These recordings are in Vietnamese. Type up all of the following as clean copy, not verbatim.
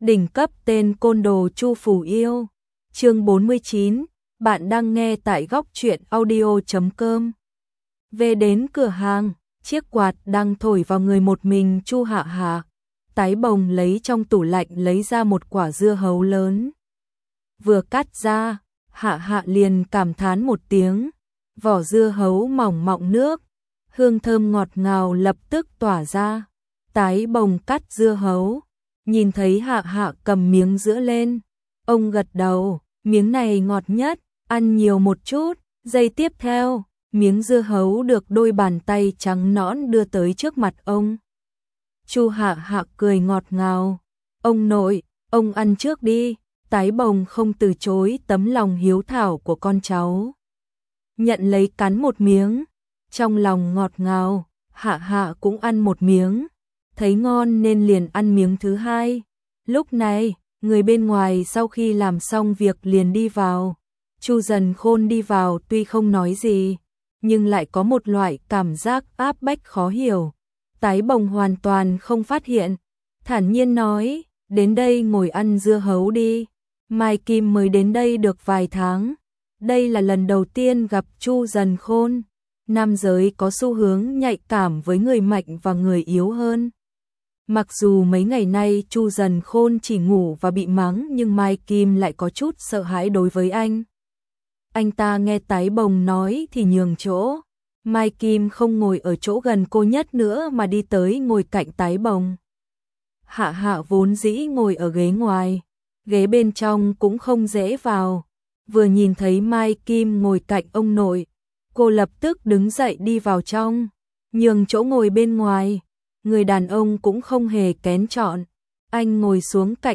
Đỉnh cấp tên côn đồ Chu Phủ Yêu. Chương 49, bạn đang nghe tại góc truyện audio.com. Về đến cửa hàng, chiếc quạt đang thổi vào người một mình Chu Hạ Hạ. Tái Bồng lấy trong tủ lạnh lấy ra một quả dưa hấu lớn. Vừa cắt ra, Hạ Hạ liền cảm thán một tiếng, vỏ dưa hấu mỏng mọng nước, hương thơm ngọt ngào lập tức tỏa ra. Tái Bồng cắt dưa hấu, nhìn thấy Hạ Hạ cầm miếng giữa lên, ông gật đầu, miếng này ngọt nhất, ăn nhiều một chút. Giây tiếp theo, miếng dưa hấu được đôi bàn tay trắng nõn đưa tới trước mặt ông. Chu Hạ Hạ cười ngọt ngào, ông nội, ông ăn trước đi. Tái Bồng không từ chối tấm lòng hiếu thảo của con cháu. Nhận lấy cắn một miếng, trong lòng ngọt ngào, Hạ Hạ cũng ăn một miếng, thấy ngon nên liền ăn miếng thứ hai. Lúc này, người bên ngoài sau khi làm xong việc liền đi vào. Chu Dần Khôn đi vào tuy không nói gì, nhưng lại có một loại cảm giác áp bách khó hiểu. Tái Bồng hoàn toàn không phát hiện, thản nhiên nói, đến đây ngồi ăn dưa hấu đi. Mai Kim mới đến đây được vài tháng, đây là lần đầu tiên gặp Chu Dần Khôn. Nam giới có xu hướng nhạy cảm với người mạnh và người yếu hơn. Mặc dù mấy ngày nay Chu Dần Khôn chỉ ngủ và bị mắng, nhưng Mai Kim lại có chút sợ hãi đối với anh. Anh ta nghe Tái Bồng nói thì nhường chỗ. Mai Kim không ngồi ở chỗ gần cô nhất nữa mà đi tới ngồi cạnh Tái Bồng. Hạ Hạ vốn dĩ ngồi ở ghế ngoài, ghế bên trong cũng không dễ vào. Vừa nhìn thấy Mai Kim ngồi cạnh ông nội, cô lập tức đứng dậy đi vào trong, nhường chỗ ngồi bên ngoài. Người đàn ông cũng không hề kén chọn, anh ngồi xuống cạnh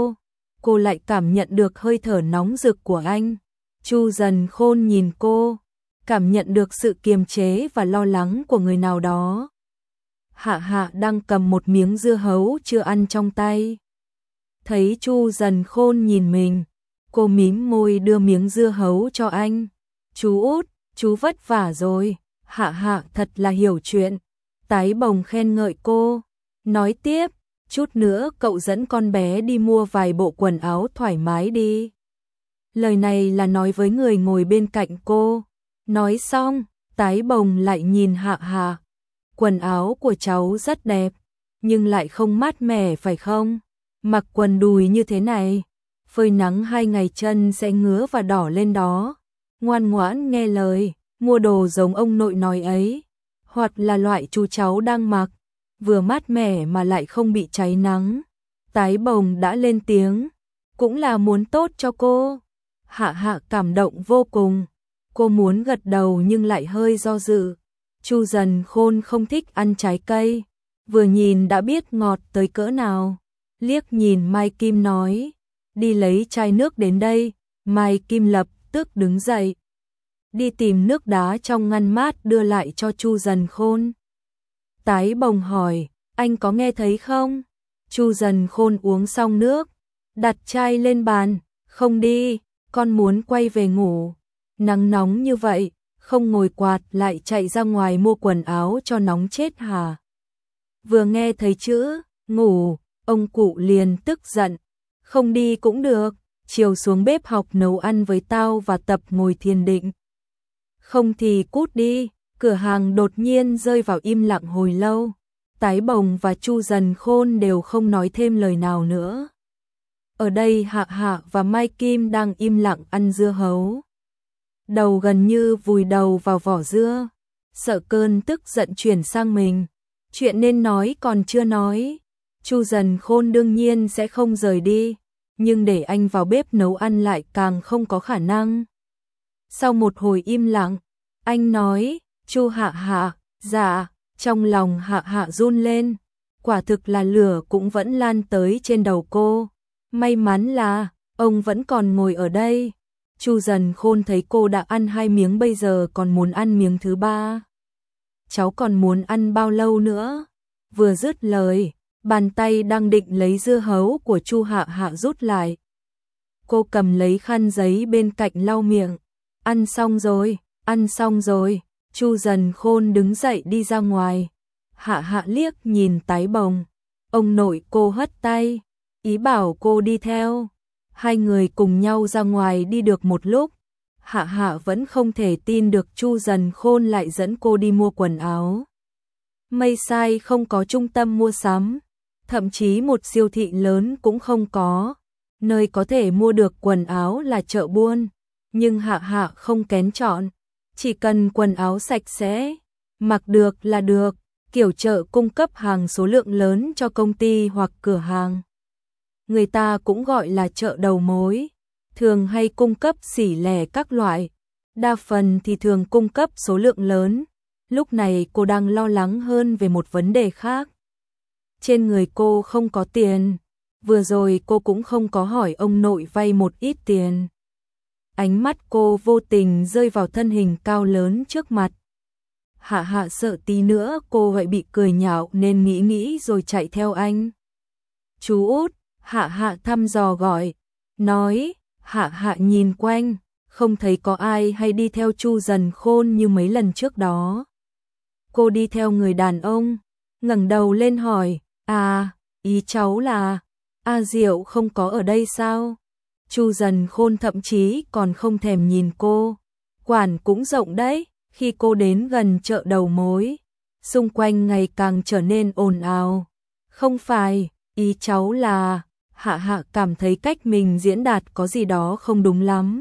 cô lại cảm nhận được hơi thở nóng rực của anh. Chu Dần Khôn nhìn cô, cảm nhận được sự kiềm chế và lo lắng của người nào đó. Hạ Hạ đang cầm một miếng dưa hấu chưa ăn trong tay. Thấy Chu Dần Khôn nhìn mình, cô mím môi đưa miếng dưa hấu cho anh. Chú út, chú vất vả rồi, Hạ Hạ thật là hiểu chuyện. Tái Bồng khen ngợi cô, nói tiếp, chút nữa cậu dẫn con bé đi mua vài bộ quần áo thoải mái đi. Lời này là nói với người ngồi bên cạnh cô. Nói xong, Tái Bồng lại nhìn Hạ Hạ. Quần áo của cháu rất đẹp, nhưng lại không mát mẻ phải không? Mặc quần đùi như thế này, phơi nắng 2 ngày chân sẽ ngứa và đỏ lên đó. Ngoan ngoãn nghe lời, mua đồ giống ông nội nói ấy, hoặc là loại chú cháu đang mặc, vừa mát mẻ mà lại không bị cháy nắng. Tái Bồng đã lên tiếng, cũng là muốn tốt cho cô. Hạ Hạ cảm động vô cùng, cô muốn gật đầu nhưng lại hơi do dự. Chu Dần Khôn không thích ăn trái cây, vừa nhìn đã biết ngọt tới cỡ nào. Liếc nhìn Mai Kim nói, đi lấy chai nước đến đây. Mai Kim lập tức đứng dậy, đi tìm nước đá trong ngăn mát đưa lại cho Chu Dần Khôn. Tái Bồng hỏi, anh có nghe thấy không? Chu Dần Khôn uống xong nước, đặt chai lên bàn, không đi, con muốn quay về ngủ. Nắng nóng như vậy, không ngồi quạt lại chạy ra ngoài mua quần áo cho nóng chết hả? Vừa nghe thấy chữ ngủ, ông cụ liền tức giận, không đi cũng được, chiều xuống bếp học nấu ăn với tao và tập ngồi thiền định. Không thì cút đi. Cửa hàng đột nhiên rơi vào im lặng hồi lâu. Tái Bồng và Chu Dần Khôn đều không nói thêm lời nào nữa. Ở đây Hạ Hạ và Mai Kim đang im lặng ăn dưa hấu, đầu gần như vùi đầu vào vỏ dưa, sợ cơn tức giận chuyển sang mình. Chuyện nên nói còn chưa nói. Chu Dần Khôn đương nhiên sẽ không rời đi, nhưng để anh vào bếp nấu ăn lại càng không có khả năng. Sau một hồi im lặng, anh nói, Chu Hạ Hạ, dạ. Trong lòng Hạ Hạ run lên, quả thực là lửa cũng vẫn lan tới trên đầu cô. May mắn là ông vẫn còn ngồi ở đây. Chu Dần Khôn thấy cô đã ăn 2 miếng, bây giờ còn muốn ăn miếng thứ 3. Cháu còn muốn ăn bao lâu nữa? Vừa dứt lời, bàn tay đang định lấy dưa hấu của Chu Hạ Hạ rút lại. Cô cầm lấy khăn giấy bên cạnh lau miệng. Ăn xong rồi, ăn xong rồi. Chu Dần Khôn đứng dậy đi ra ngoài. Hạ Hạ liếc nhìn Tái Bồng. Ông nội cô hất tay, ý bảo cô đi theo. Hai người cùng nhau ra ngoài đi được một lúc, Hạ Hạ vẫn không thể tin được Chu Dần Khôn lại dẫn cô đi mua quần áo. Mây Sai không có trung tâm mua sắm, thậm chí một siêu thị lớn cũng không có. Nơi có thể mua được quần áo là chợ buôn, nhưng Hạ Hạ không kén chọn, chỉ cần quần áo sạch sẽ, mặc được là được, kiểu chợ cung cấp hàng số lượng lớn cho công ty hoặc cửa hàng. Người ta cũng gọi là chợ đầu mối, thường hay cung cấp xỉ lẻ các loại, đa phần thì thường cung cấp số lượng lớn. Lúc này cô đang lo lắng hơn về một vấn đề khác. Trên người cô không có tiền, vừa rồi cô cũng không có hỏi ông nội vay một ít tiền. Ánh mắt cô vô tình rơi vào thân hình cao lớn trước mặt. Hạ Hạ sợ tí nữa cô vậy bị cười nhạo nên nghĩ rồi chạy theo anh. Chú út, Hạ Hạ thăm dò gọi, nói. Hạ Hạ nhìn quanh, không thấy có ai hay đi theo Chu Dần Khôn như mấy lần trước đó. Cô đi theo người đàn ông, ngẩng đầu lên hỏi, à, ý cháu là, A Diệu không có ở đây sao? Chu Dần Khôn thậm chí còn không thèm nhìn cô. Quản cũng rộng đấy, khi cô đến gần chợ đầu mối, xung quanh ngày càng trở nên ồn ào. Không phải, ý cháu là, Hạ Hạ cảm thấy cách mình diễn đạt có gì đó không đúng lắm.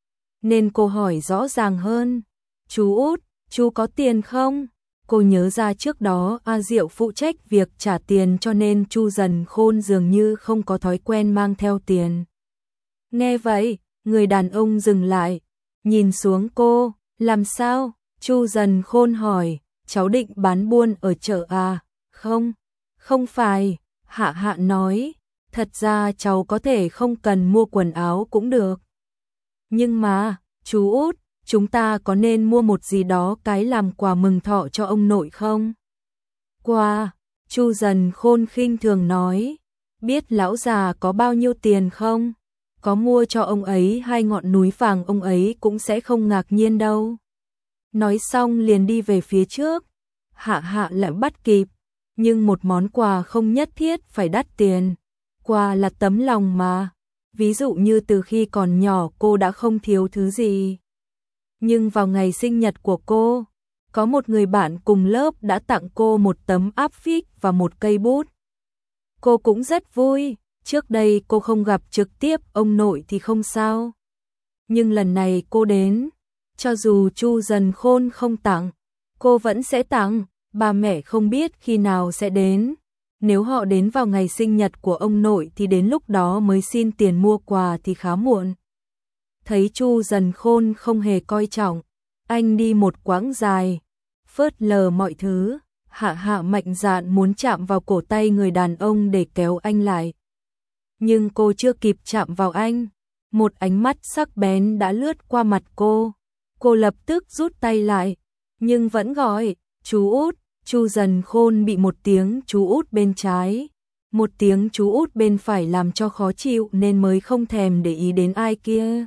Nên cô hỏi rõ ràng hơn, chú út, chú có tiền không? Cô nhớ ra trước đó A Diệu phụ trách việc trả tiền cho nên Chu Dần Khôn dường như không có thói quen mang theo tiền. Nghe vậy, người đàn ông dừng lại, nhìn xuống cô, làm sao? Chu Dần Khôn hỏi, cháu định bán buôn ở chợ à? Không, không phải, Hạ Hạ nói, thật ra cháu có thể không cần mua quần áo cũng được. Nhưng mà, chú út, chúng ta có nên mua một gì đó cái làm quà mừng thọ cho ông nội không? Quà, Chu Dần Khôn khinh thường nói, biết lão già có bao nhiêu tiền không? Có mua cho ông ấy 2 ngọn núi vàng ông ấy cũng sẽ không ngạc nhiên đâu. Nói xong liền đi về phía trước, Hạ Hạ lại bắt kịp, nhưng một món quà không nhất thiết phải đắt tiền, quà là tấm lòng mà. Ví dụ như từ khi còn nhỏ cô đã không thiếu thứ gì. Nhưng vào ngày sinh nhật của cô, có một người bạn cùng lớp đã tặng cô một tấm áp phích và một cây bút. Cô cũng rất vui, trước đây cô không gặp trực tiếp ông nội thì không sao. Nhưng lần này cô đến, cho dù Chu Dần Khôn không tặng, cô vẫn sẽ tặng, ba mẹ không biết khi nào sẽ đến. Nếu họ đến vào ngày sinh nhật của ông nội thì đến lúc đó mới xin tiền mua quà thì khá muộn. Thấy Chu Dần Khôn không hề coi trọng, anh đi một quãng dài, phớt lờ mọi thứ, Hạ Hạ mạnh dạn muốn chạm vào cổ tay người đàn ông để kéo anh lại. Nhưng cô chưa kịp chạm vào anh, một ánh mắt sắc bén đã lướt qua mặt cô. Cô lập tức rút tay lại, nhưng vẫn gọi, chú út. Chu Dần Khôn bị một tiếng chú út bên trái, một tiếng chú út bên phải làm cho khó chịu nên mới không thèm để ý đến ai kia.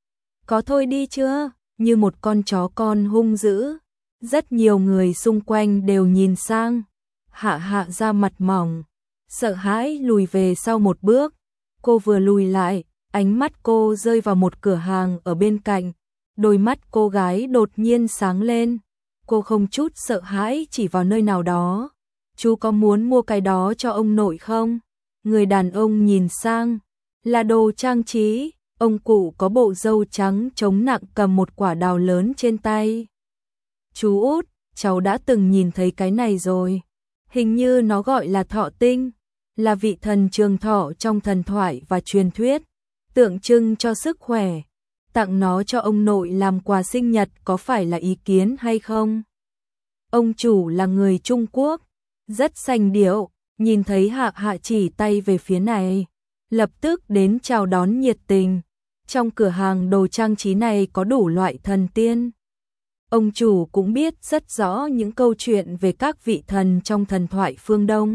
Có thôi đi chưa, như một con chó con hung dữ. Rất nhiều người xung quanh đều nhìn sang. Hạ Hạ ra mặt mỏng, sợ hãi lùi về sau một bước. Cô vừa lùi lại, ánh mắt cô rơi vào một cửa hàng ở bên cạnh. Đôi mắt cô gái đột nhiên sáng lên. Cô không chút sợ hãi chỉ vào nơi nào đó. Chú có muốn mua cái đó cho ông nội không? Người đàn ông nhìn sang, là đồ trang trí. Ông cụ có bộ râu trắng chống nặng cầm một quả đào lớn trên tay. Chú út, cháu đã từng nhìn thấy cái này rồi. Hình như nó gọi là thọ tinh, là vị thần trường thọ trong thần thoại và truyền thuyết, tượng trưng cho sức khỏe. Tặng nó cho ông nội làm quà sinh nhật có phải là ý kiến hay không? Ông chủ là người Trung Quốc, rất sành điệu, nhìn thấy Hạ Hạ chỉ tay về phía này, lập tức đến chào đón nhiệt tình. Trong cửa hàng đồ trang trí này có đủ loại thần tiên. Ông chủ cũng biết rất rõ những câu chuyện về các vị thần trong thần thoại phương Đông.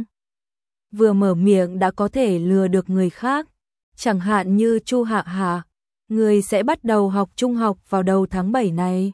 Vừa mở miệng đã có thể lừa được người khác, chẳng hạn như Chu Hạ Hạ, người sẽ bắt đầu học trung học vào đầu tháng 7 này.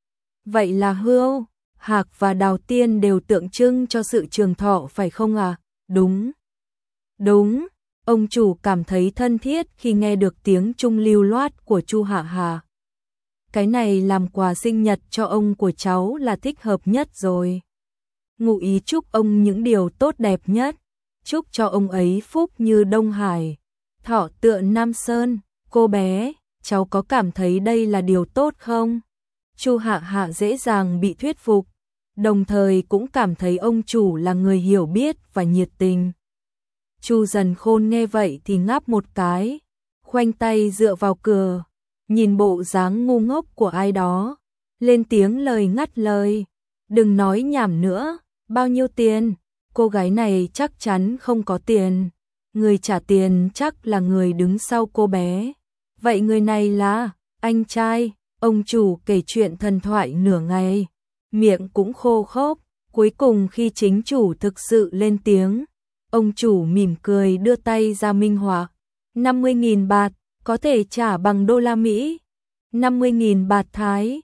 Vậy là hươu, hạc và đào tiên đều tượng trưng cho sự trường thọ phải không à? Đúng. Đúng, Ông chủ cảm thấy thân thiết khi nghe được tiếng Trung lưu loát của Chu Hạ Hạ. Cái này làm quà sinh nhật cho ông của cháu là thích hợp nhất rồi. Ngụ ý chúc ông những điều tốt đẹp nhất, chúc cho ông ấy phúc như Đông Hải, thọ tựa Nam Sơn. Cô bé, cháu có cảm thấy đây là điều tốt không? Chu Hạ Hạ dễ dàng bị thuyết phục, đồng thời cũng cảm thấy ông chủ là người hiểu biết và nhiệt tình. Chu Dần Khôn nghe vậy thì ngáp một cái, khoanh tay dựa vào cửa, nhìn bộ dáng ngu ngốc của ai đó, lên tiếng lời ngắt lời. Đừng nói nhảm nữa, bao nhiêu tiền? Cô gái này chắc chắn không có tiền. Người trả tiền chắc là người đứng sau cô bé. Vậy người này là anh trai. Ông chủ kể chuyện thần thoại nửa ngày, miệng cũng khô khốc. Cuối cùng khi chính chủ thực sự lên tiếng, ông chủ mỉm cười đưa tay ra minh họa. 50.000 bạt, có thể trả bằng đô la Mỹ. 50.000 bạt Thái,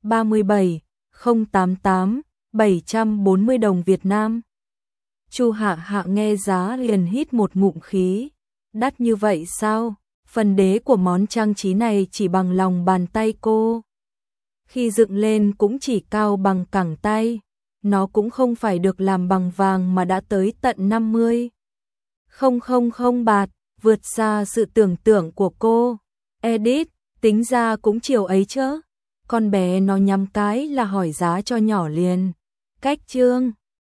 37.088, 740 đồng Việt Nam. Chu Hạ Hạ nghe giá liền hít một ngụm khí. Đắt như vậy sao? Phần đế của món trang trí này chỉ bằng lòng bàn tay cô. Khi dựng lên cũng chỉ cao bằng cẳng tay. Nó cũng không phải được làm bằng vàng mà đã tới tận 50.000 bạt, vượt xa sự tưởng tượng của cô. Edit, tính ra cũng chiều ấy chứ. Con bé nó nhắm cái là hỏi giá cho nhỏ liền. Cách chương